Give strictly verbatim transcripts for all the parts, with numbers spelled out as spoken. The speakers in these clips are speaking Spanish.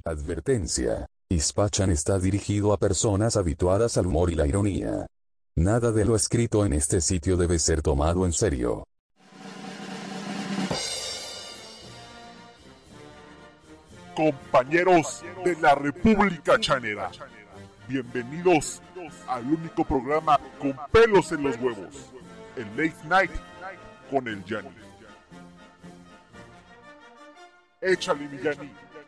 Advertencia. Ispachan está dirigido a personas habituadas al humor y la ironía. Nada de lo escrito en este sitio debe ser tomado en serio. Compañeros de la República Chanera, bienvenidos al único programa con pelos en los huevos, el Late Night con el Yanni. Échale, mi Yanni.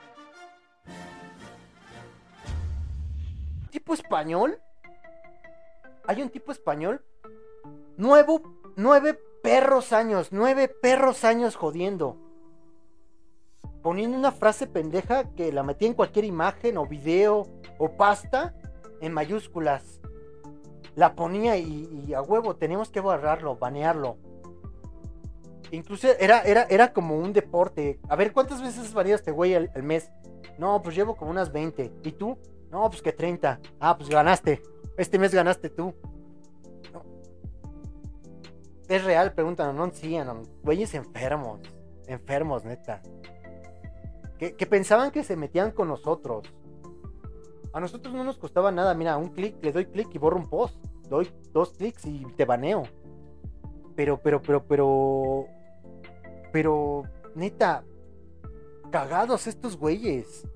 ¿Tipo español? Hay un tipo español. Nuevo, nueve perros años, nueve perros años jodiendo. Poniendo una frase pendeja que la metía en cualquier imagen o video o pasta en mayúsculas. La ponía y, y a huevo, teníamos que borrarlo, banearlo. Incluso era, era, era como un deporte. A ver, ¿cuántas veces has baneado este güey al, al mes? No, pues llevo como unas veinte. ¿Y tú? No, pues que treinta. Ah, pues ganaste. Este mes ganaste tú. No. Es real, preguntan, no, sí, no, güeyes enfermos. Enfermos, neta. Que, que pensaban que se metían con nosotros. A nosotros no nos costaba nada. Mira, un clic, le doy clic y borro un post. Doy dos clics y te baneo. Pero, pero, pero, pero... Pero, neta, cagados estos güeyes.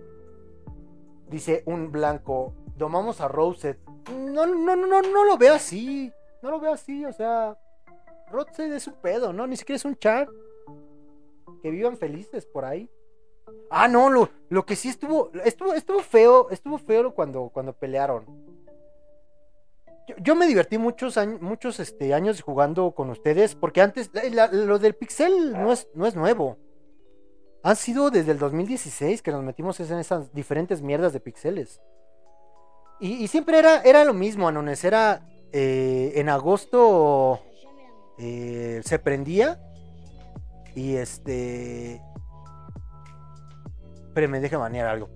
Dice un blanco, domamos a Roset. No, no, no, no, no lo veo así. No lo veo así, o sea... Roset es un pedo, ¿no? Ni siquiera es un chat. Que vivan felices por ahí. Ah, no, lo, lo que sí estuvo, estuvo, estuvo feo, estuvo feo cuando, cuando pelearon. Yo, yo me divertí muchos años, muchos este, años jugando con ustedes, porque antes, la, la, lo del pixel no es, no es nuevo. Han sido desde el dos mil dieciséis que nos metimos en esas diferentes mierdas de pixeles. Y, y siempre era, era lo mismo, Anones, era eh, en agosto eh, se prendía y este... Espérenme, déjame banear algo.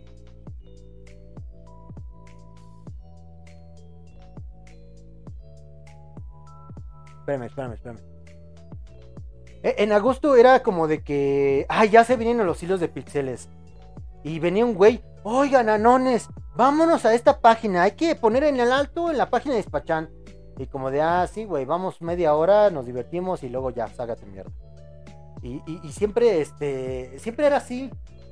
Espérame, espérame, espérame. En agosto era como de que... Ah, ya se vienen los hilos de pixeles. Y venía un güey. Oigan, Anones, vámonos a esta página. Hay que poner en el alto en la página de Ispachan. Y como de, ah, sí, güey, vamos media hora, nos divertimos y luego ya, ságate mierda. Y, y, y siempre, este... Siempre era así.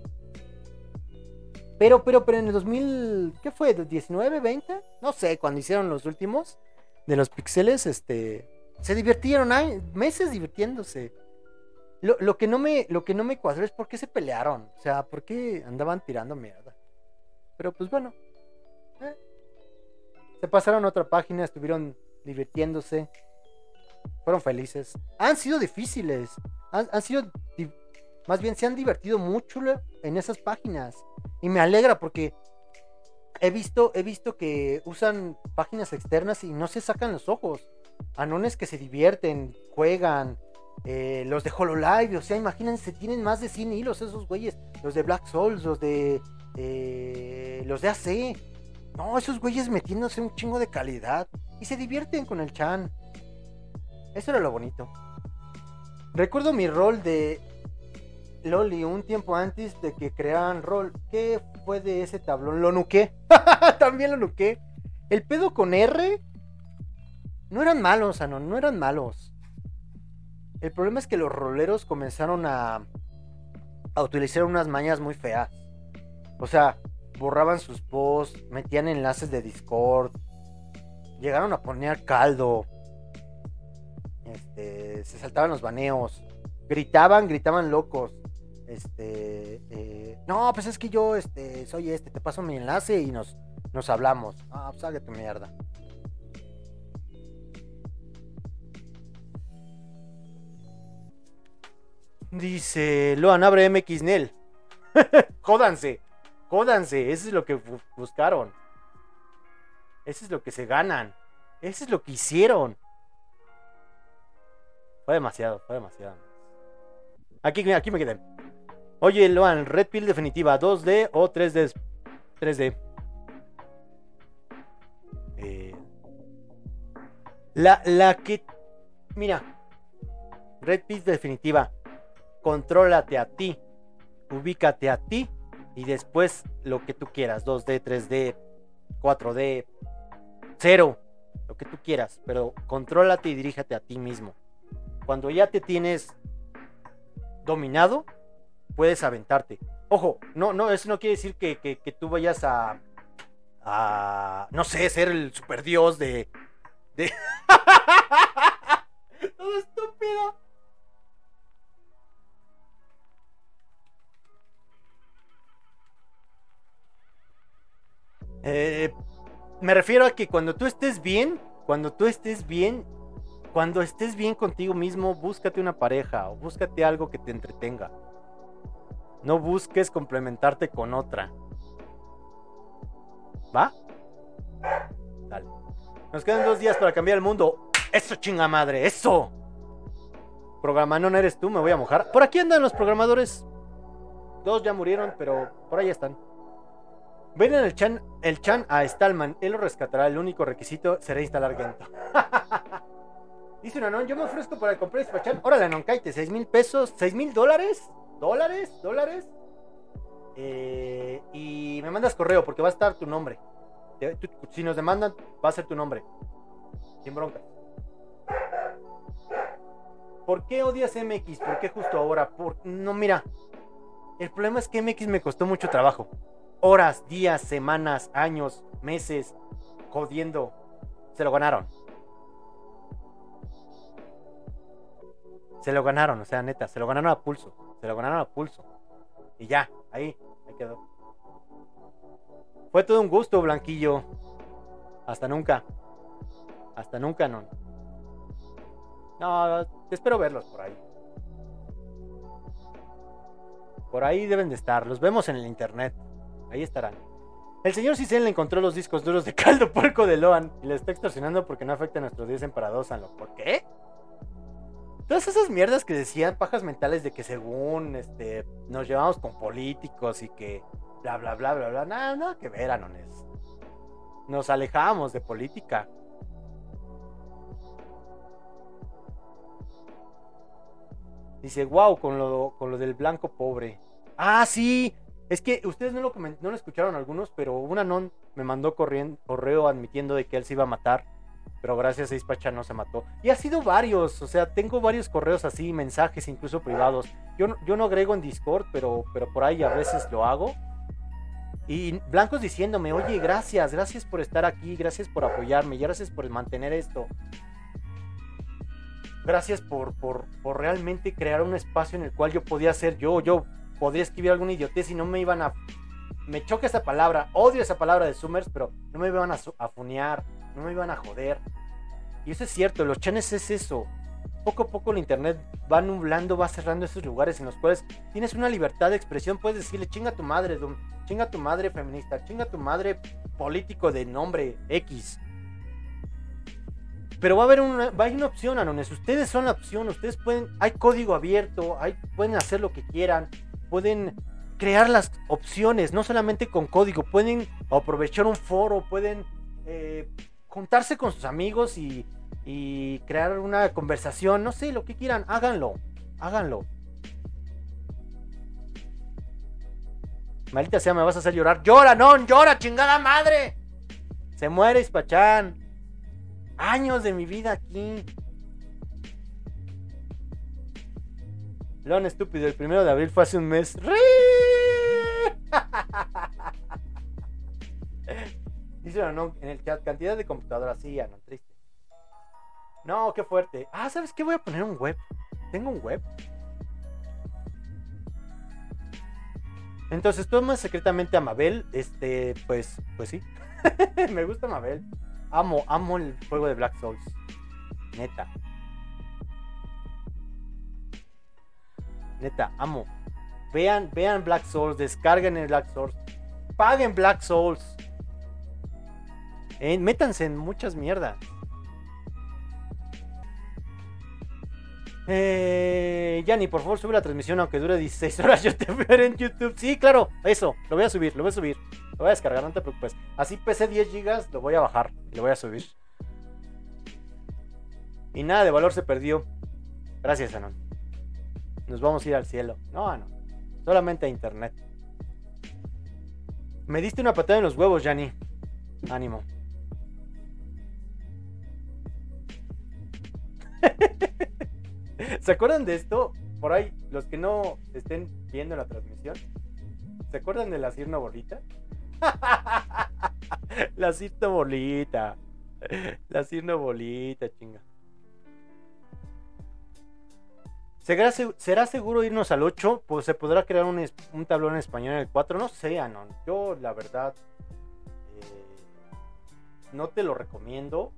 Pero, pero, pero en el dos mil, ¿qué fue? ¿diecinueve, veinte? No sé, cuando hicieron los últimos de los pixeles, este, se divirtieron, hay meses divirtiéndose. Lo, lo que no me, lo que no me cuadró es por qué se pelearon, o sea, por qué andaban tirando mierda. Pero pues bueno, eh. se pasaron a otra página, estuvieron divirtiéndose, fueron felices. Han sido difíciles, han, han sido, más bien se han divertido mucho en esas páginas. Y me alegra porque he visto, he visto que usan páginas externas y no se sacan los ojos. Anones que se divierten, juegan, eh, los de Hololive, o sea, imagínense, tienen más de cien hilos esos güeyes. Los de Black Souls, los de eh, los de A C. No, esos güeyes metiéndose un chingo de calidad. Y se divierten con el chan. Eso era lo bonito. Recuerdo mi rol de Loli un tiempo antes de que crearan rol. ¿Qué fue de ese tablón? Lo nuqué. También lo nuqué. El pedo con R no eran malos, Anon, no eran malos. El problema es que los roleros comenzaron a a utilizar unas mañas muy feas. O sea, borraban sus posts, metían enlaces de Discord, llegaron a poner caldo, este, se saltaban los baneos, gritaban, gritaban locos. Este, eh, no, pues es que yo, este, soy este, te paso mi enlace y nos, nos hablamos. Ah, pues hágate mierda. Dice Loan, abre M X Nel. Jódanse, jódanse, eso es lo que bu- buscaron. Eso es lo que se ganan. Eso es lo que hicieron. Fue demasiado, fue demasiado. Aquí, aquí me quedé. Oye, Loan, Red Pill definitiva, dos D o tres D. tres D. Eh, la, la que... Mira. Red Pill definitiva. Contrólate a ti. Ubícate a ti. Y después lo que tú quieras, dos D, tres D, cuatro D, cero, lo que tú quieras, pero contrólate y diríjate a ti mismo. Cuando ya te tienes dominado, puedes aventarte. Ojo, no, no, eso no quiere decir que, que, que tú vayas a, a, no sé, ser el super dios de... de... Todo estúpido. Eh, me refiero a que cuando tú estés bien, cuando tú estés bien, cuando estés bien contigo mismo, búscate una pareja o búscate algo que te entretenga. No busques complementarte con otra. ¿Va? Dale. Nos quedan dos días para cambiar el mundo. ¡Eso, chinga madre! ¡Eso! Programanón eres tú, me voy a mojar. Por aquí andan los programadores. Dos ya murieron, pero por ahí están. Ven en el chan, el chan a Stallman. Él lo rescatará. El único requisito será instalar Gento. Dice un anón, yo me ofrezco para comprar y despachar. Órale, anón, cállate, seis mil pesos. ¿Seis mil dólares? ¿Dólares? ¿Dólares? Eh, y me mandas correo porque va a estar tu nombre. Tú, si nos demandan, va a ser tu nombre. Sin bronca. ¿Por qué odias M X? ¿Por qué justo ahora? Por... No, mira. El problema es que M X me costó mucho trabajo. Horas, días, semanas, años, meses, jodiendo. Se lo ganaron. Se lo ganaron, o sea, neta, se lo ganaron a pulso. Se lo ganaron a pulso. Y ya, ahí, ahí quedó. Fue todo un gusto, Blanquillo. Hasta nunca. Hasta nunca, no. No, espero verlos por ahí. Por ahí deben de estar. Los vemos en el internet. Ahí estarán. El señor Cicel le encontró los discos duros de caldo puerco de Loan y le está extorsionando porque no afecta a nuestros días en Paradoxanlo. ¿Por qué? Todas esas mierdas que decían, pajas mentales de que según este nos llevamos con políticos y que bla bla bla bla bla, nada, nada que ver, anones. Nos alejamos de política. Dice, wow, con lo, con lo del blanco pobre. Ah, sí, es que ustedes no lo, coment- no lo escucharon algunos, pero un anón me mandó corriendo, correo admitiendo de que él se iba a matar. Pero gracias a Ispacha no se mató. Y ha sido varios, o sea, tengo varios correos así, mensajes incluso privados. Yo, yo no agrego en Discord, pero, pero por ahí a veces lo hago. Y blancos diciéndome, oye, gracias, gracias por estar aquí, gracias por apoyarme, gracias por mantener esto. Gracias por, por, por realmente crear un espacio en el cual yo podía ser yo. Yo podría escribir alguna idiotez y no me iban a... Me choca esa palabra, odio esa palabra de Summers, pero no me iban a, a funear, no me iban a joder. Y eso es cierto, los chanes es eso. Poco a poco el internet va nublando, va cerrando esos lugares en los cuales tienes una libertad de expresión. Puedes decirle, chinga tu madre, dom, chinga tu madre feminista, chinga tu madre político de nombre X. Pero va a haber una, va a haber una opción, anones. Ustedes son la opción, ustedes pueden, hay código abierto, hay, pueden hacer lo que quieran, pueden crear las opciones, no solamente con código, pueden aprovechar un foro, pueden eh, juntarse con sus amigos y, y crear una conversación, no sé, lo que quieran, háganlo, háganlo. Maldita sea, me vas a hacer llorar. ¡Llora, no! ¡Llora, chingada madre! Se muere Ispachán. Años de mi vida aquí. León estúpido, el primero de abril fue hace un mes. ¡Rí! Dice no, en el chat, cantidad de computadoras, sí, ya no, triste. No, qué fuerte. Ah, ¿sabes qué? Voy a poner un web. Tengo un web. Entonces, tú amas secretamente a Mabel. Este, pues, pues sí. Me gusta Mabel. Amo, amo el juego de Black Souls. Neta. Neta, amo. Vean, vean Black Souls, descarguen el Black Souls. Paguen Black Souls. Eh, métanse en muchas mierdas. Eh, Yanni, por favor, sube la transmisión aunque dure dieciséis horas. Yo te veré en YouTube. Sí, claro, eso, lo voy a subir, lo voy a subir. Lo voy a descargar, no te preocupes. Así pesé diez gigas, lo voy a bajar y lo voy a subir. Y nada de valor se perdió. Gracias, Anon. Nos vamos a ir al cielo. No, no. Solamente a internet. Me diste una patada en los huevos, Yanni. Ánimo. ¿Se acuerdan de esto? Por ahí, los que no estén viendo la transmisión, ¿se acuerdan de la Cirno Bolita? La Cirno Bolita. La Cirno Bolita, chinga. ¿Será, ¿Será seguro irnos al ocho? Pues se podrá crear un, un tablón en español en el cuatro. No sé, Anon. Yo, la verdad, eh, no te lo recomiendo.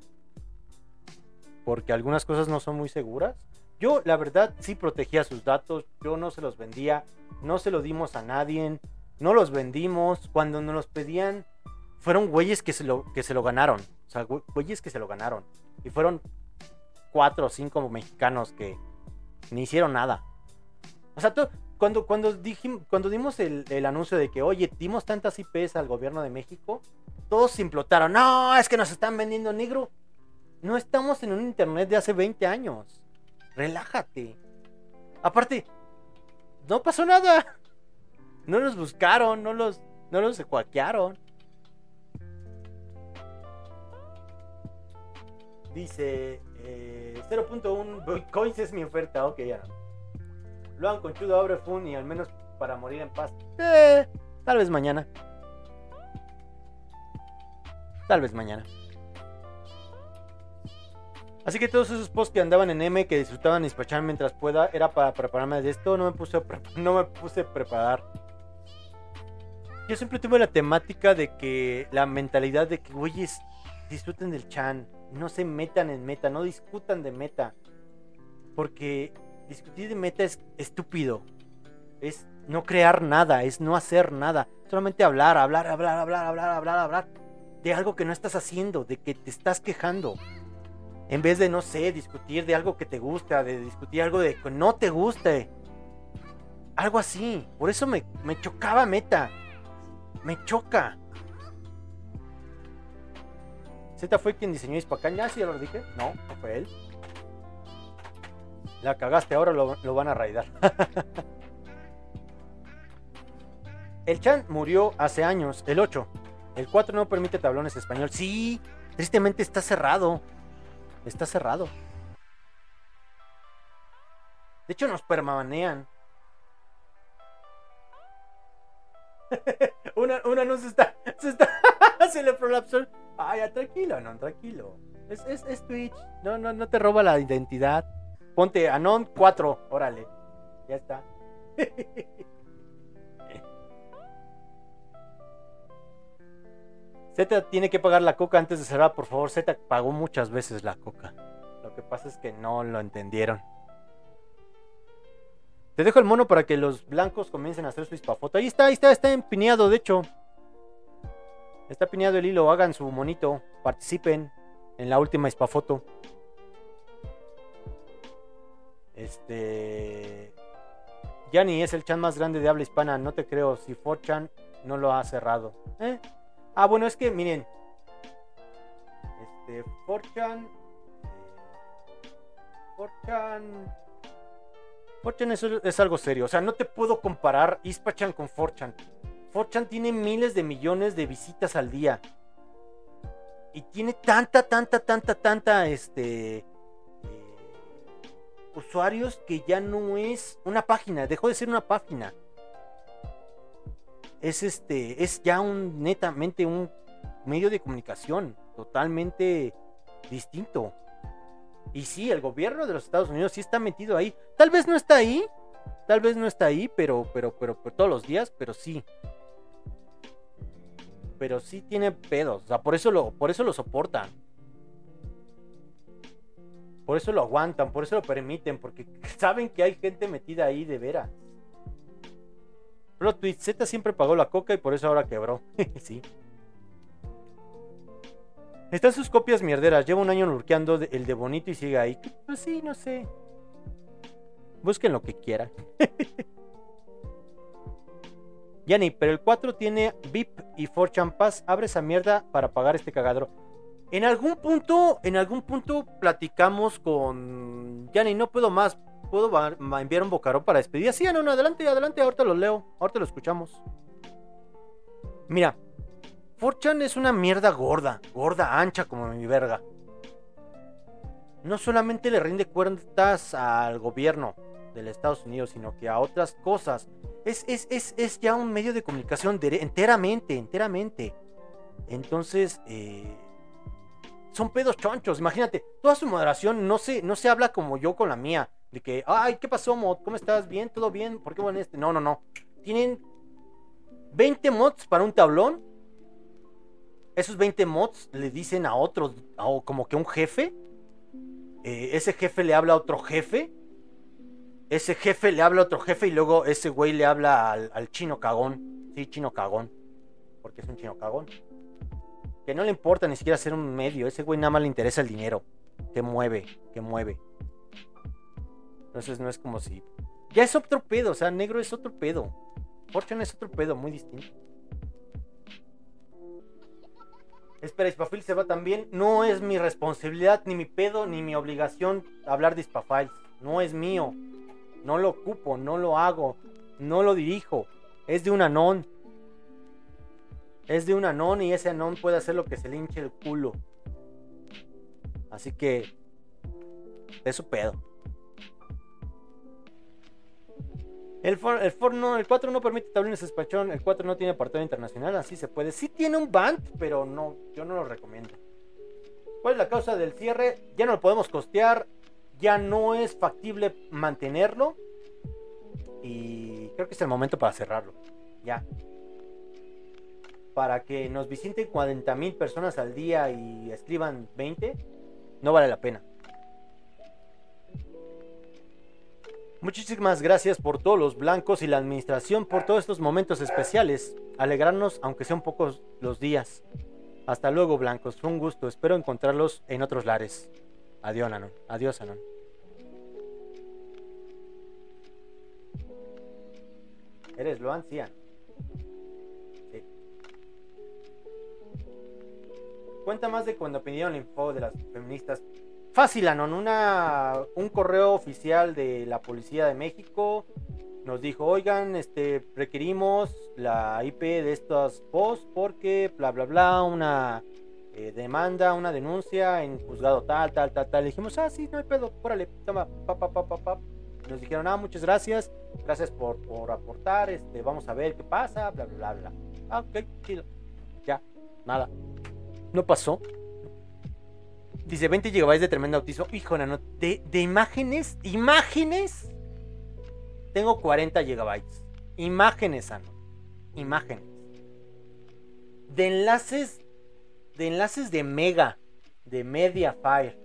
Porque algunas cosas no son muy seguras. Yo, la verdad, sí protegía sus datos. Yo no se los vendía. No se los dimos a nadie. No los vendimos. Cuando nos los pedían, fueron güeyes que se lo, que se lo ganaron. O sea, güeyes que se lo ganaron. Y fueron cuatro o cinco mexicanos que ni hicieron nada. O sea, tú, cuando, cuando, dijim, cuando dimos el, el anuncio de que, oye, dimos tantas I Pes al gobierno de México, todos se implotaron. No, es que nos están vendiendo negro. No estamos en un internet de hace veinte años. Relájate. Aparte, no pasó nada. No los buscaron, no los, no los secuaquearon. Dice eh, cero punto uno coins es mi oferta. Ok, ya no. Lo han conchudo, abre Fun y al menos para morir en paz. Eh, tal vez mañana. Tal vez mañana. Así que todos esos posts que andaban en M, que disfrutaban despachar mientras pueda, era para prepararme de esto. No me puse a, pre- no me puse a preparar. Yo siempre tuve la temática de que, la mentalidad de que, güeyes, disfruten del chan. No se metan en meta, no discutan de meta. Porque discutir de meta es estúpido. Es no crear nada, es no hacer nada. Solamente hablar, hablar, hablar, hablar, hablar, hablar, hablar. De algo que no estás haciendo, de que te estás quejando. En vez de, no sé, discutir de algo que te gusta, de discutir algo de que no te guste. Algo así. Por eso me, me chocaba meta. Me choca. Z fue quien diseñó Ispacán. ¿Ya sí ya lo dije? No, no fue él. La cagaste, ahora lo, lo van a raidar. El Chan murió hace años, el ocho. El cuatro no permite tablones español. Sí, tristemente está cerrado. Está cerrado. De hecho, nos permanean. una, una no se está. Se está. Se le prolapsó. Ay, ya, tranquilo, Anon, tranquilo. Es, es, es Twitch. No, no, no te roba la identidad. Ponte Anon cuatro. Órale. Ya está. Z tiene que pagar la coca antes de cerrar, por favor. Z pagó muchas veces la coca. Lo que pasa es que no lo entendieron. Te dejo el mono para que los blancos comiencen a hacer su ispafoto. Ahí está, ahí está, está empineado, de hecho. Está pineado el hilo, hagan su monito. Participen en la última ispafoto. Este... Yanni es el chan más grande de habla hispana. No te creo, si cuatro chan no lo ha cerrado. ¿Eh? Ah, bueno, es que miren. Este, cuatro chan. cuatro chan. cuatro chan es, es algo serio. O sea, no te puedo comparar Ispachan con cuatro chan. cuatro chan tiene miles de millones de visitas al día. Y tiene tanta, tanta, tanta, tanta, este. Eh, usuarios que ya no es una página. Dejó de ser una página. Es este, es ya un netamente un medio de comunicación totalmente distinto. Y sí, el gobierno de los Estados Unidos sí está metido ahí. Tal vez no está ahí, tal vez no está ahí, pero, pero, pero, pero todos los días, pero sí. Pero sí tiene pedos, o sea, por eso lo, por eso lo soportan. Por eso lo aguantan, por eso lo permiten, porque saben que hay gente metida ahí de veras. Plot twist, Z siempre pagó la coca y por eso ahora quebró. Sí. Están sus copias mierderas. Lleva un año lurkeando el de bonito y sigue ahí. Pues sí, no sé. Busquen lo que quieran. Yanni, pero el cuatro tiene V I P y cuatro chan Pass. Abre esa mierda para pagar este cagadero. En algún punto, en algún punto platicamos con Yanni, no puedo más. ¿Puedo enviar un bocarón para despedir? Sí, no, no, adelante, adelante, ahorita lo leo, ahorita lo escuchamos. Mira, cuatro chan es una mierda gorda, gorda, ancha como mi verga. No solamente le rinde cuentas al gobierno de los Estados Unidos, sino que a otras cosas. Es, es, es, es ya un medio de comunicación de, enteramente, enteramente. Entonces, eh, son pedos chonchos. Imagínate, toda su moderación no se, no se habla como yo con la mía. De que, ay, ¿qué pasó, mod? ¿Cómo estás? ¿Bien? ¿Todo bien? ¿Por qué van este? No, no, no. Tienen veinte mods para un tablón. Esos veinte mods le dicen a otro, a, como que un jefe. Eh, ese jefe le habla a otro jefe. Ese jefe le habla a otro jefe. Y luego ese güey le habla al, al chino cagón. Sí, chino cagón. Porque es un chino cagón. Que no le importa ni siquiera ser un medio. Ese güey nada más le interesa el dinero. Que mueve, que mueve. Entonces no es como si... Ya es otro pedo, o sea, negro es otro pedo. Fortune es otro pedo, muy distinto. Espera, Hispafil se va también. No es mi responsabilidad, ni mi pedo, ni mi obligación hablar de Hispafile. No es mío. No lo ocupo, no lo hago. No lo dirijo. Es de un anón. Es de un anón y ese anón puede hacer lo que se le hinche el culo. Así que... es su pedo. El, for, el, for no, el cuatro no permite tablines espachón. El cuatro no tiene apartado internacional. Así se puede. Sí tiene un band, pero no, yo no lo recomiendo. ¿Cuál es la causa del cierre? Ya no lo podemos costear. Ya no es factible mantenerlo. Y creo que es el momento para cerrarlo. Ya. Para que nos visiten cuarenta mil personas al día y escriban veinte. No vale la pena. Muchísimas gracias por todos los blancos y la administración por todos estos momentos especiales. Alegrarnos, aunque sean pocos los días. Hasta luego, blancos. Fue un gusto. Espero encontrarlos en otros lares. Adiós, Anon. Adiós, Anon. ¿Eres Loan? Sí, Anon. Sí. Cuenta más de cuando pidieron la info de las feministas. Fácil, Anon, una, un correo oficial de la Policía de México nos dijo, oigan, este, requerimos la I P de estos posts porque bla bla bla, una eh, demanda, una denuncia en juzgado tal, tal, tal, tal. Le dijimos, ah, sí, no hay pedo, órale, toma, pa, pa, pa, pa, pa. Nos dijeron, ah, muchas gracias, gracias por, por aportar, este, vamos a ver qué pasa, bla bla bla bla. Ah, ok, chido. Ya, nada, no pasó. Dice veinte gigabytes de tremendo autismo. Híjole, no. De, de imágenes. Imágenes. Tengo cuarenta gigabytes. Imágenes, Ano. Imágenes. De enlaces. De enlaces de Mega. De Mediafire.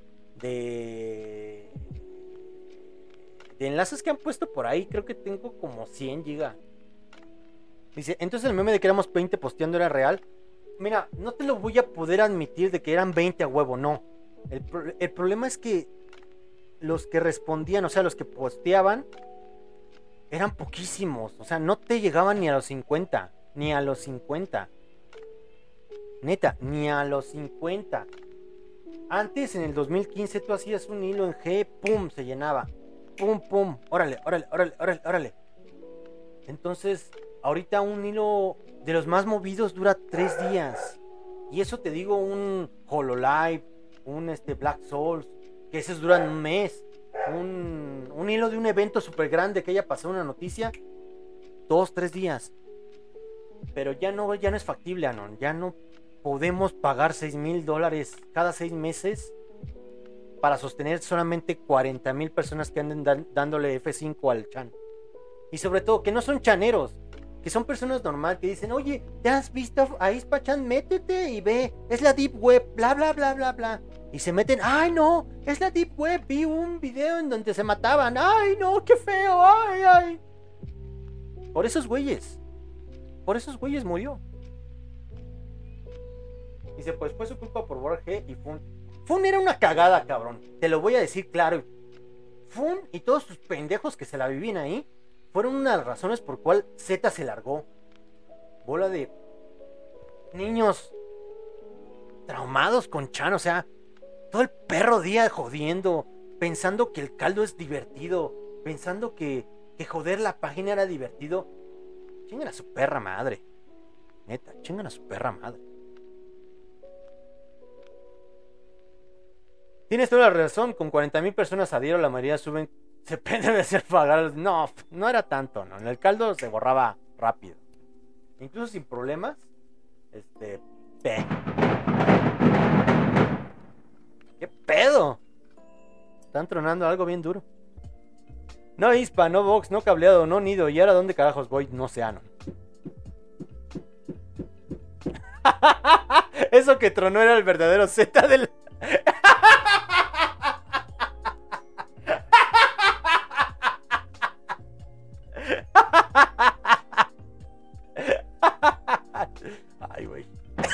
De. De enlaces que han puesto por ahí. Creo que tengo como cien gigas. Dice, entonces el meme de que éramos veinte posteando era real. Mira, no te lo voy a poder admitir de que eran veinte a huevo, no. El, pro- el problema es que los que respondían, o sea, los que posteaban, eran poquísimos. O sea, no te llegaban ni a los cincuenta. Ni a los cincuenta. Neta, ni a los cincuenta. Antes, en el dos mil quince, tú hacías un hilo en G, pum, se llenaba. Pum, pum, órale, órale, órale, órale, órale. Entonces, ahorita un hilo de los más movidos dura tres días. Y eso te digo, un Hololive, un este Black Souls, que esos duran un mes. Un, un hilo de un evento súper grande que haya pasado una noticia, dos, tres días. Pero ya no, ya no es factible, Anon. Ya no podemos pagar seis mil dólares cada seis meses para sostener solamente cuarenta mil personas que anden dan, dándole F cinco al chan. Y sobre todo, que no son chaneros, que son personas normales que dicen, oye, ¿te has visto a Hispachan? Métete y ve, es la Deep Web, bla, bla, bla, bla, bla. Y se meten, ay, no, es la Deep Web, vi un video en donde se mataban, ay, no, qué feo, ay, ay. Por esos güeyes, por esos güeyes murió. Dice, pues fue su culpa por Borges y Fun. Fun era una cagada, cabrón, te lo voy a decir claro. Fun y todos sus pendejos que se la vivían ahí fueron una de las razones por cual Z se largó. Bola de niños traumados con Chan, o sea, todo el perro día jodiendo, pensando que el caldo es divertido, pensando que, que joder la página era divertido. Chingan a su perra madre, neta. chingan a su perra madre. Tienes toda la razón, con cuarenta mil personas a diario la mayoría suben, se depende de hacer pagar. No, no era tanto, ¿no? En el caldo se borraba rápido. Incluso sin problemas. Este... Pe. ¿Qué pedo? Están tronando algo bien duro. No Ispa, no Vox, no cableado, no Nido. ¿Y ahora dónde carajos voy? No sé, Anon. Eso que tronó era el verdadero Z del... Ay, güey.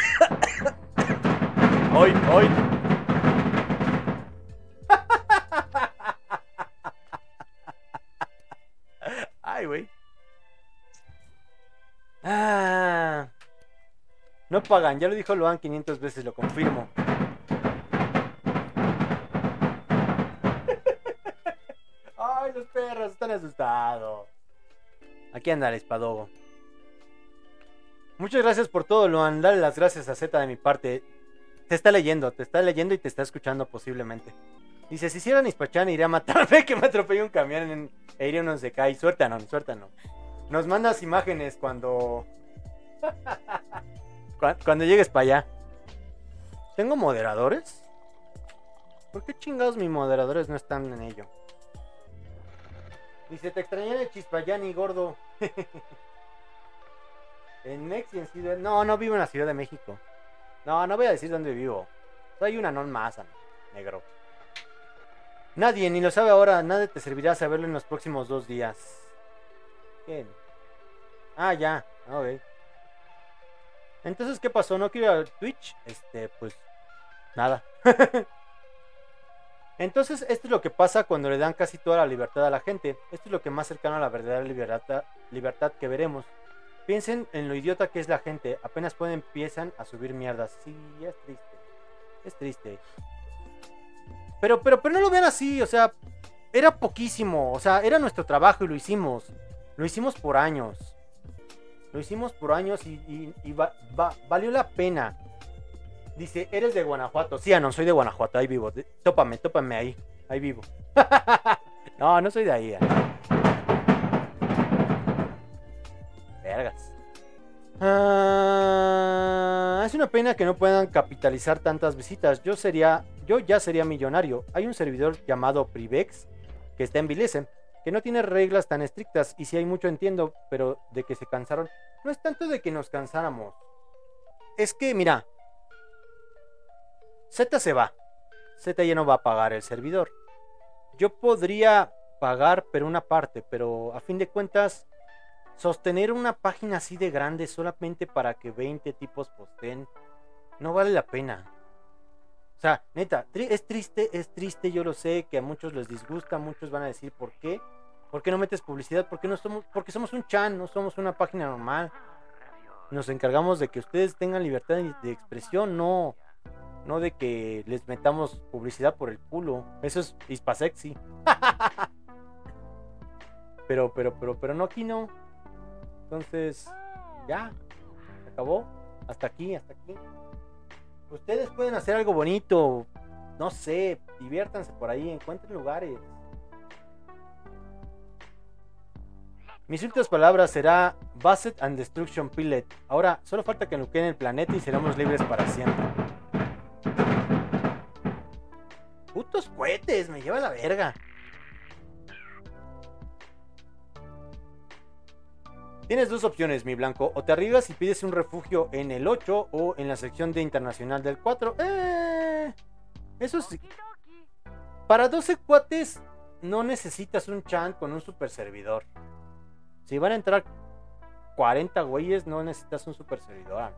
Hoy, hoy. Ay, güey. Ah. No pagan, ya lo dijo Loan quinientas veces, lo confirmo. Ay, los perros están asustados. Aquí anda el espadogo. Muchas gracias por todo, Loan. Dale las gracias a Z de mi parte. Te está leyendo, te está leyendo y te está escuchando posiblemente. Dice, si hicieran Ispachán iría a matarme que me atropelló un camión en, e iría unos de Kai. Suéltanos, suéltanos. Nos mandas imágenes cuando... cuando llegues para allá. ¿Tengo moderadores? ¿Por qué chingados mis moderadores no están en ello? Dice, te extrañé el Chispayani, gordo. En Mex y en Ciudad... No, no vivo en la Ciudad de México. No, no voy a decir dónde vivo. Soy una non más, negro. Nadie, ni lo sabe ahora. Nadie te servirá saberlo en los próximos dos días. ¿Quién? Ah, ya. Ok. Entonces, ¿qué pasó? ¿No quiero ir a Twitch? Este, pues... Nada. Entonces, esto es lo que pasa cuando le dan casi toda la libertad a la gente. Esto es lo que más cercano a la verdadera libertad, libertad que veremos. Piensen en lo idiota que es la gente. Apenas pueden empiezan a subir mierdas. Sí, es triste. Es triste. Pero, pero, pero no lo vean así. O sea, era poquísimo. O sea, era nuestro trabajo y lo hicimos. Lo hicimos por años. Lo hicimos por años y, y, y va, va, valió la pena. Dice, eres de Guanajuato. Sí, no, soy de Guanajuato. Ahí vivo. Tópame, tópame ahí. Ahí vivo. No, no soy de ahí. ¿eh? Vergas. Ah, es una pena que no puedan capitalizar tantas visitas. Yo sería, yo ya sería millonario. Hay un servidor llamado Privex que está en Vilesen, que no tiene reglas tan estrictas. Y si hay mucho entiendo, pero de que se cansaron. No es tanto de que nos cansáramos. Es que, mira, Z se va. Z ya no va a pagar el servidor. Yo podría pagar, pero una parte, pero a fin de cuentas, sostener una página así de grande solamente para que veinte tipos posteen, no vale la pena. O sea, neta, es triste, es triste, yo lo sé, que a muchos les disgusta, muchos van a decir ¿por qué? ¿Por qué no metes publicidad? ¿Por qué no somos? Porque somos un chan, no somos una página normal. Nos encargamos de que ustedes tengan libertad de expresión, no... No de que les metamos publicidad por el culo. Eso es hispasexy. Pero, pero, pero, pero no, aquí no. Entonces, ya. Se acabó. Hasta aquí, hasta aquí. Ustedes pueden hacer algo bonito. No sé, diviértanse por ahí, encuentren lugares. Mis últimas palabras será Basset and Destruction Pilot. Ahora, solo falta que nuqueen el planeta y seremos libres para siempre. Putos cohetes, me lleva la verga. Tienes dos opciones, mi blanco. O te arriesgas y pides un refugio en el ocho o en la sección de internacional del cuatro. Eh, eso sí. Para doce cuates no necesitas un chan con un super servidor. Si van a entrar cuarenta güeyes, no necesitas un super servidor.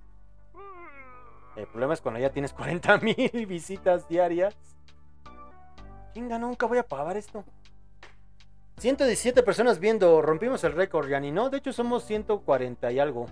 El problema es cuando ya tienes cuarenta mil visitas diarias. Chinga, nunca voy a pagar esto. ciento diecisiete personas viendo. Rompimos el récord, Yani. No, de hecho somos ciento cuarenta y algo.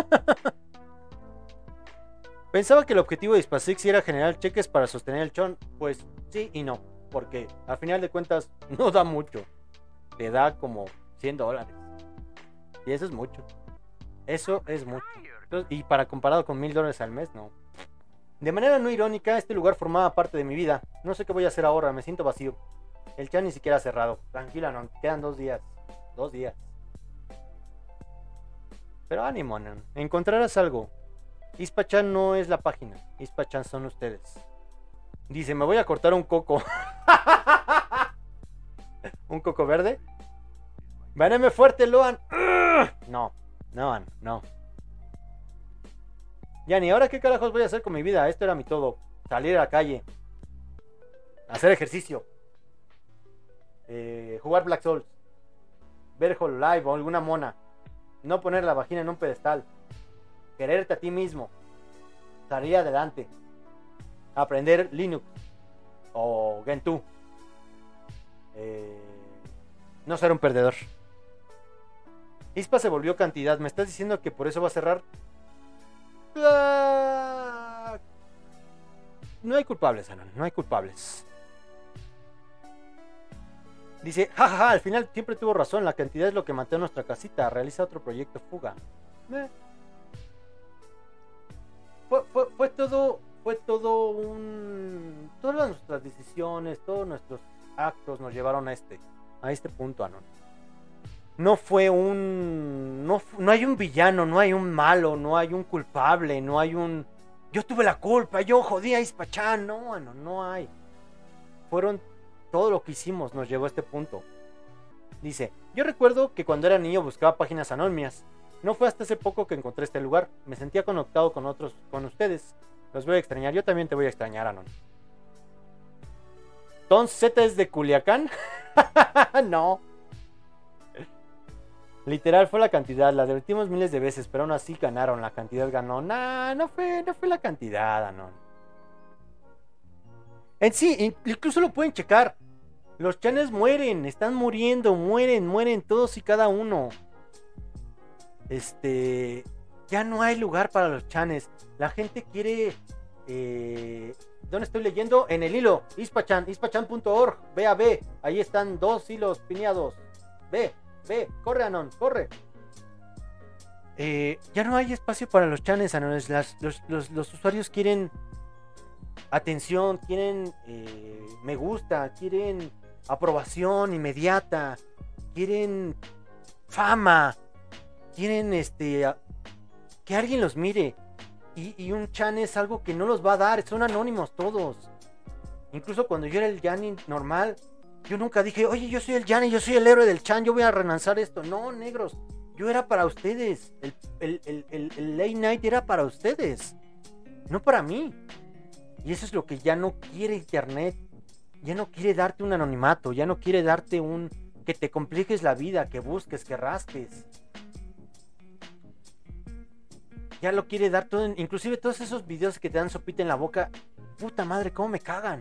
Pensaba que el objetivo de Hispasix era generar cheques para sostener el chon. Pues sí y no. Porque al final de cuentas no da mucho. Te da como cien dólares. Y eso es mucho. Eso es mucho. Entonces, y para comparado con mil dólares al mes, no. De manera no irónica, este lugar formaba parte de mi vida. No sé qué voy a hacer ahora, me siento vacío. El chat ni siquiera ha cerrado. Tranquila, no, quedan dos días. Dos días. Pero ánimo, no. Encontrarás algo. Ispachan no es la página. Ispachan son ustedes. Dice, me voy a cortar un coco. ¿Un coco verde? ¡Veneme fuerte, Loan! No, no, no. Ya ni ahora qué carajos voy a hacer con mi vida. Esto era mi todo. Salir a la calle. Hacer ejercicio. Eh, jugar Black Souls. Ver Hololive o alguna mona. No poner la vagina en un pedestal. Quererte a ti mismo. Salir adelante. Aprender Linux. O Gentoo. Eh, no ser un perdedor. Ispa se volvió cantidad. ¿Me estás diciendo que por eso va a cerrar? Uh, no hay culpables, Anon. No hay culpables. Dice, jajaja, ja, ja, al final siempre tuvo razón. La cantidad es lo que mantiene nuestra casita. Realiza otro proyecto, fuga. Eh. Fue, fue, fue todo, fue todo un... Todas nuestras decisiones, todos nuestros actos nos llevaron a este, a este punto, Anon. No fue un... No, no hay un villano, no hay un malo, no hay un culpable, no hay un... Yo tuve la culpa, yo jodí a Ispachan. No, Anon, no hay. Fueron... Todo lo que hicimos nos llevó a este punto. Dice, yo recuerdo que cuando era niño buscaba páginas anónimas. No fue hasta hace poco que encontré este lugar. Me sentía conectado con otros, con ustedes. Los voy a extrañar. Yo también te voy a extrañar, Anon. ¿Ton Z es de Culiacán? No. Literal fue la cantidad. La divertimos miles de veces, pero aún así ganaron. La cantidad ganó. Nah, no fue, no fue la cantidad, Anon. En sí, incluso lo pueden checar. Los chanes mueren, están muriendo, mueren, mueren todos y cada uno. Este... Ya no hay lugar para los chanes. La gente quiere... Eh, ¿Dónde estoy leyendo? En el hilo. Ispachan, ispachan punto org. Ve a ve. Ahí están dos hilos piñados. Ve, ve. Corre, Anon, corre. Eh, ya no hay espacio para los chanes, Anon. Las, los, los, los usuarios quieren... atención, quieren eh, me gusta, quieren aprobación inmediata, quieren fama, quieren este a, que alguien los mire. Y, y un chan es algo que no los va a dar, son anónimos todos. Incluso cuando yo era el Yanni normal, yo nunca dije, oye, yo soy el Yanni, yo soy el héroe del chan, yo voy a relanzar esto. No, negros, yo era para ustedes. El, el, el, el, el late night era para ustedes, no para mí. Y eso es lo que ya no quiere internet. Ya no quiere darte un anonimato. Ya no quiere darte un... Que te compliques la vida, que busques, que rasques. Ya lo quiere dar todo. Inclusive todos esos videos que te dan sopita en la boca. Puta madre, cómo me cagan.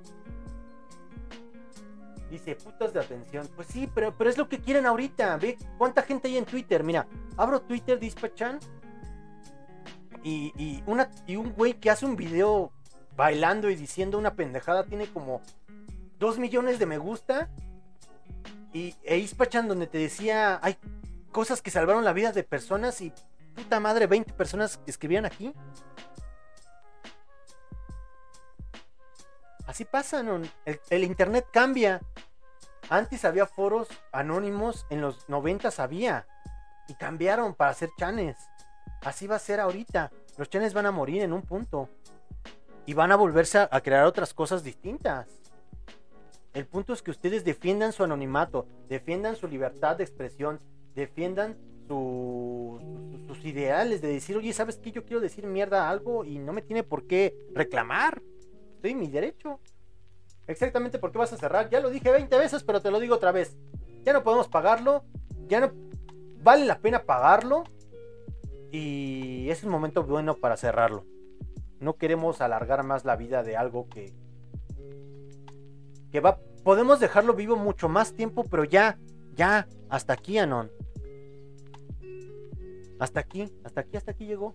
Dice, putas de atención. Pues sí, pero, pero es lo que quieren ahorita. Ve cuánta gente hay en Twitter. Mira, abro Twitter de Ispachan. Y, y, una, y un güey que hace un video... bailando y diciendo una pendejada tiene como dos millones de me gusta. Y e Ispachan donde te decía hay cosas que salvaron la vida de personas y puta madre veinte personas que escribían aquí. Así pasa, ¿no? el, el internet cambia. Antes había foros anónimos, en los noventas había y cambiaron para hacer chanes. Así va a ser ahorita. Los chanes van a morir en un punto. Y van a volverse a, a crear otras cosas distintas. El punto es que ustedes defiendan su anonimato, defiendan su libertad de expresión, defiendan su, su, sus ideales de decir, oye, ¿sabes qué? Yo quiero decir mierda a algo y no me tiene por qué reclamar. Estoy en mi derecho. Exactamente por qué vas a cerrar. Ya lo dije veinte veces, pero te lo digo otra vez. Ya no podemos pagarlo. Ya no vale la pena pagarlo. Y es un momento bueno para cerrarlo. No queremos alargar más la vida de algo que que va, podemos dejarlo vivo mucho más tiempo, pero ya, ya, hasta aquí, Anon. Hasta aquí, hasta aquí, hasta aquí llegó.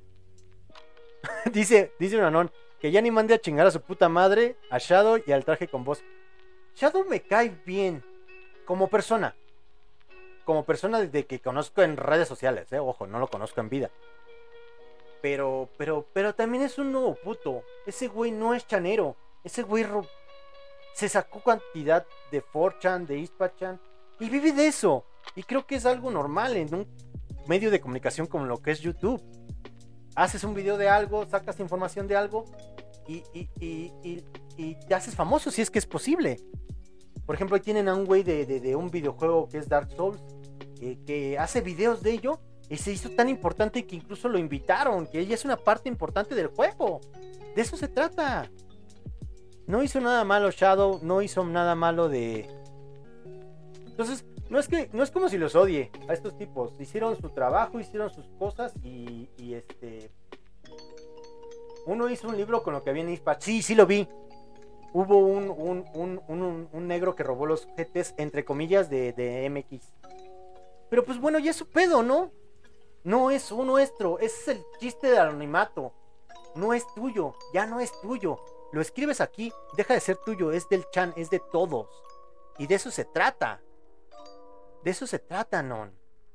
dice, dice un Anon, que ya ni mande a chingar a su puta madre, a Shadow y al traje con voz. Shadow me cae bien, como persona. como persona de que conozco en redes sociales, ¿eh? Ojo, no lo conozco en vida. Pero, pero, pero también es un nuevo puto. Ese güey no es chanero. Ese güey ro- se sacó cantidad de cuatro chan, de Ispachan, y vive de eso. Y creo que es algo normal en un medio de comunicación como lo que es YouTube. Haces un video de algo, sacas información de algo y, y, y, y, y te haces famoso si es que es posible. Por ejemplo, ahí tienen a un güey de, de, de un videojuego que es Dark Souls, eh, que hace videos de ello y se hizo tan importante que incluso lo invitaron, que ella es una parte importante del juego. De eso se trata. No hizo nada malo Shadow, no hizo nada malo de... Entonces, no es que no es como si los odie a estos tipos. Hicieron su trabajo, hicieron sus cosas y, y este... Uno hizo un libro con lo que había en Ispa. Sí, sí lo vi. Hubo un, un, un, un, un negro que robó los G Ts, entre comillas, de, de M X. Pero pues bueno, ya es su pedo, ¿no? No es un nuestro, ese es el chiste del anonimato. No es tuyo, ya no es tuyo. Lo escribes aquí, deja de ser tuyo, es del chan, es de todos. Y de eso se trata. De eso se trata, non.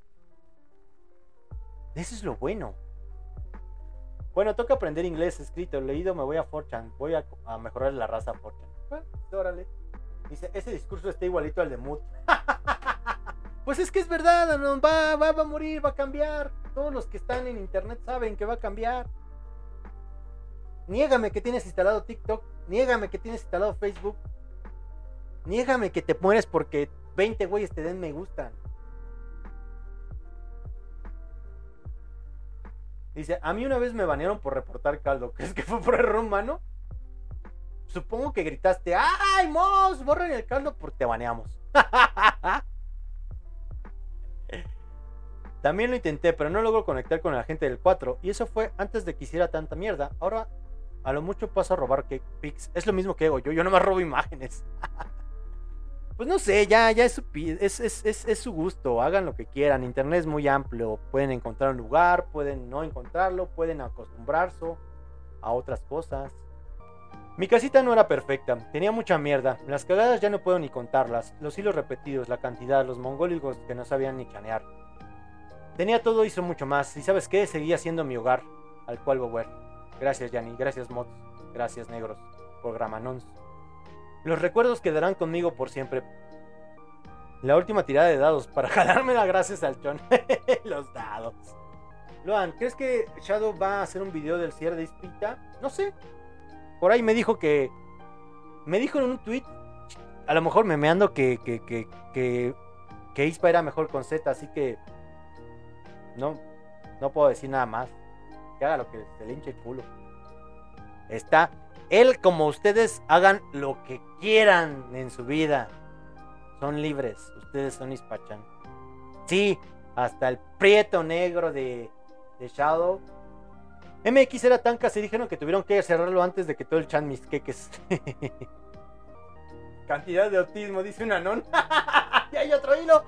De eso es lo bueno. Bueno, toca aprender inglés, escrito, leído, me voy a cuatro chan. Voy a, a mejorar la raza cuatro chan. Bueno, órale. Dice, ese discurso está igualito al de Mood. Pues es que es verdad, non. Va, va, va a morir, va a cambiar. Todos los que están en internet saben que va a cambiar. Niégame que tienes instalado TikTok. Niégame que tienes instalado Facebook. Niégame que te mueres porque veinte güeyes te den me gustan. Dice, a mí una vez me banearon por reportar caldo. ¿Crees que fue por error humano? Supongo que gritaste, ¡ay, Mos! Borren el caldo porque te baneamos. También lo intenté, pero no logro conectar con la gente del cuatro. Y eso fue antes de que hiciera tanta mierda. Ahora, a lo mucho paso a robar pics. Es lo mismo que hago yo. Yo nomás robo imágenes. Pues no sé, ya, ya es su, es, es, es, es su gusto. Hagan lo que quieran. Internet es muy amplio. Pueden encontrar un lugar, pueden no encontrarlo, pueden acostumbrarse a otras cosas. Mi casita no era perfecta, tenía mucha mierda. Las cagadas ya no puedo ni contarlas. Los hilos repetidos, la cantidad, los mongólicos que no sabían ni chanear. Tenía todo, hizo mucho más. Y ¿sabes qué? Seguía siendo mi hogar, al cual volver. Gracias, Yanni. Gracias, Mods. Gracias, negros. Programanons. Los recuerdos quedarán conmigo por siempre. La última tirada de dados para jalármela gracias al chon. Los dados. Loan, ¿crees que Shadow va a hacer un video del cierre de Ispita? No sé. Por ahí me dijo que... Me dijo en un tweet, a lo mejor memeando que que, que, que, que Ispa era mejor con Z, así que... No, no puedo decir nada más. Que haga lo que se le hinche el culo. Está... Él como ustedes hagan lo que quieran en su vida. Son libres. Ustedes son Ispachan. Sí, hasta el prieto negro de, de Shadow. M X era tan casi dijeron que tuvieron que cerrarlo antes de que todo el chan mis queques. Cantidad de autismo, dice un anón. Ya hay otro hilo.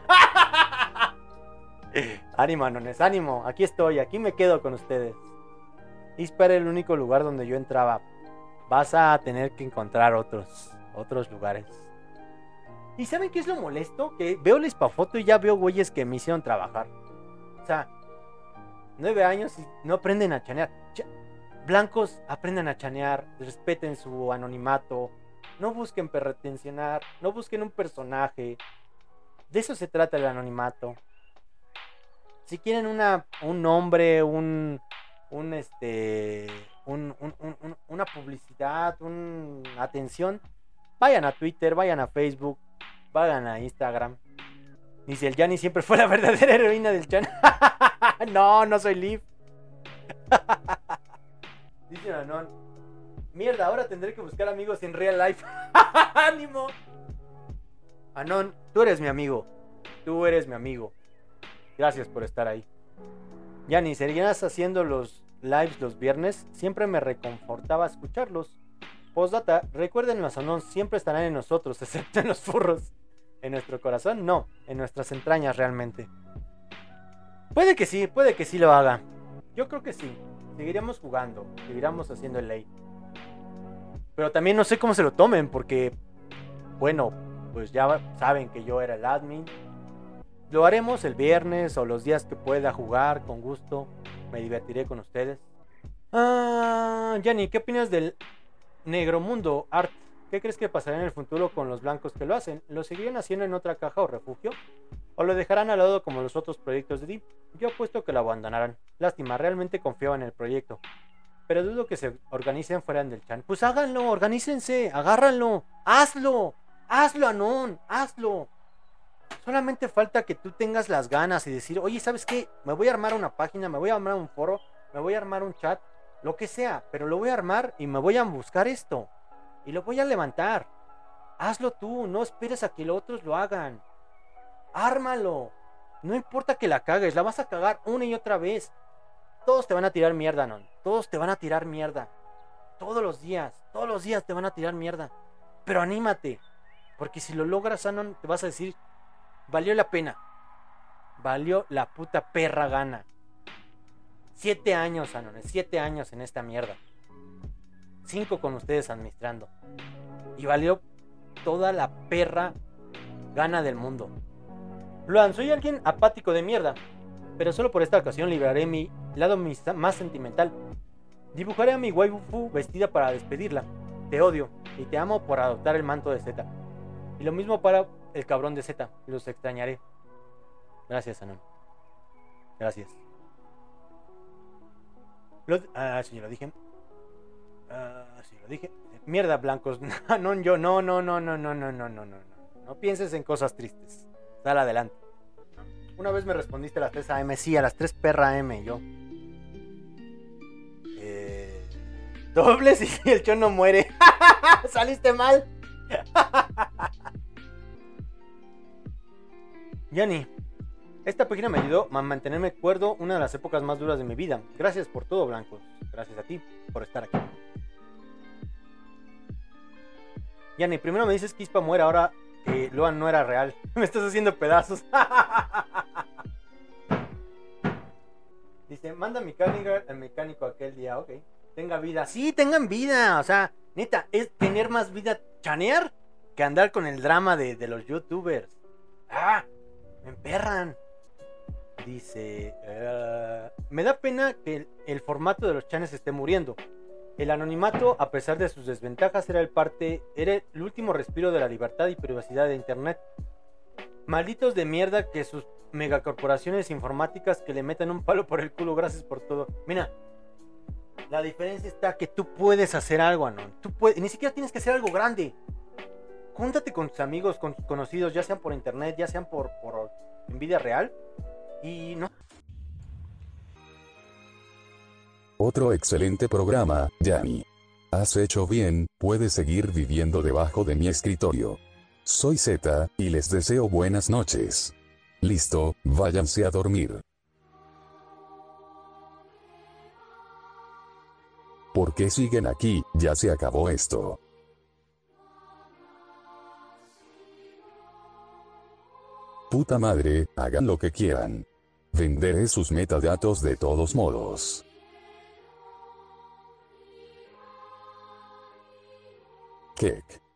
Ánimo, anones, ánimo. Aquí estoy, aquí me quedo con ustedes. Ispa era el único lugar donde yo entraba. Vas a tener que encontrar otros, otros lugares. ¿Y saben qué es lo molesto? Que veo la Ispafoto y ya veo güeyes que me hicieron trabajar. O sea, nueve años y no aprenden a chanear. Ch- Blancos aprendan a chanear, respeten su anonimato, no busquen perretencionar, no busquen un personaje. De eso se trata el anonimato. Si quieren una, un nombre, un, un este... Un, un, un, una publicidad, una atención, vayan a Twitter, vayan a Facebook, vayan a Instagram. Dice el Yanni siempre fue la verdadera heroína del chan. No, no soy Liv. Dice Anon, mierda, ahora tendré que buscar amigos en real life. Ánimo. Anon, tú eres mi amigo. Tú eres mi amigo. Gracias por estar ahí. Yanni, ¿seguirás haciendo los lives los viernes? Siempre me reconfortaba escucharlos. Postdata, recuerden, los Anons siempre estarán en nosotros, excepto en los furros. En nuestro corazón, no, en nuestras entrañas realmente. Puede que sí, puede que sí lo haga. Yo creo que sí. Seguiremos jugando, seguiremos haciendo el late. Pero también no sé cómo se lo tomen, porque, bueno, pues ya saben que yo era el admin. Lo haremos el viernes o los días que pueda jugar con gusto. Me divertiré con ustedes. Ah, Yanni, ¿qué opinas del Negro Mundo Art? ¿Qué crees que pasará en el futuro con los blancos que lo hacen? ¿Lo seguirán haciendo en otra caja o refugio? ¿O lo dejarán al lado como los otros proyectos de Deep? Yo apuesto que lo abandonarán. Lástima, realmente confiaba en el proyecto. Pero dudo que se organicen fuera del chan. Pues háganlo, organícense, agárranlo, hazlo, hazlo, Anon, hazlo. Solamente falta que tú tengas las ganas y decir, oye, ¿sabes qué? Me voy a armar una página, me voy a armar un foro, me voy a armar un chat, lo que sea, pero lo voy a armar y me voy a buscar esto. Y lo voy a levantar. Hazlo tú, no esperes a que los otros lo hagan. Ármalo. No importa que la cagues, la vas a cagar una y otra vez. Todos te van a tirar mierda, ¿no? Todos te van a tirar mierda. Todos los días, todos los días te van a tirar mierda. Pero anímate. Porque si lo logras, Anon, te vas a decir, valió la pena. Valió la puta perra gana. Siete años, Anon, siete años en esta mierda. Cinco con ustedes administrando. Y valió toda la perra gana del mundo. Luan, soy alguien apático de mierda, pero solo por esta ocasión liberaré mi lado más sentimental. Dibujaré a mi waifu vestida para despedirla. Te odio y te amo por adoptar el manto de Z. Y lo mismo para el cabrón de Z. Los extrañaré. Gracias, Anon. Gracias. Lo, ah, sí, lo dije. Ah, sí, lo dije. Mierda, blancos. Anon, yo. No, no, no, no, no, no, no, no, no. No pienses en cosas tristes. Dale adelante. Una vez me respondiste a las tres a eme. Sí, a las tres perra M. Yo. Eh, dobles y el chon no muere. Saliste mal. Yanni, esta página me ayudó a mantenerme cuerdo una de las épocas más duras de mi vida. Gracias por todo, blancos. Gracias a ti por estar aquí. Yanni, primero me dices que Ispa muere, ahora que Loan no era real. Me estás haciendo pedazos. Dice, manda mi Carniger al mecánico aquel día. Ok. Tenga vida. Sí, tengan vida. O sea, neta, es tener más vida chanear que andar con el drama de, de los youtubers. Ah, me emperran. Dice, uh, me da pena que el, el formato de los chanes esté muriendo. El anonimato, a pesar de sus desventajas, era el parte, era el último respiro de la libertad y privacidad de internet. Malditos de mierda que sus megacorporaciones informáticas que le metan un palo por el culo, gracias por todo. Mira, la diferencia está que tú puedes hacer algo, Anon. Tú puedes, ni siquiera tienes que hacer algo grande. Júntate con tus amigos, con tus conocidos, ya sean por internet, ya sean por, por en vida real. Y no. Otro excelente programa, Yanni. Has hecho bien, puedes seguir viviendo debajo de mi escritorio. Soy Z, y les deseo buenas noches. Listo, váyanse a dormir. ¿Por qué siguen aquí? Ya se acabó esto. Puta madre, hagan lo que quieran. Venderé sus metadatos de todos modos. Kek.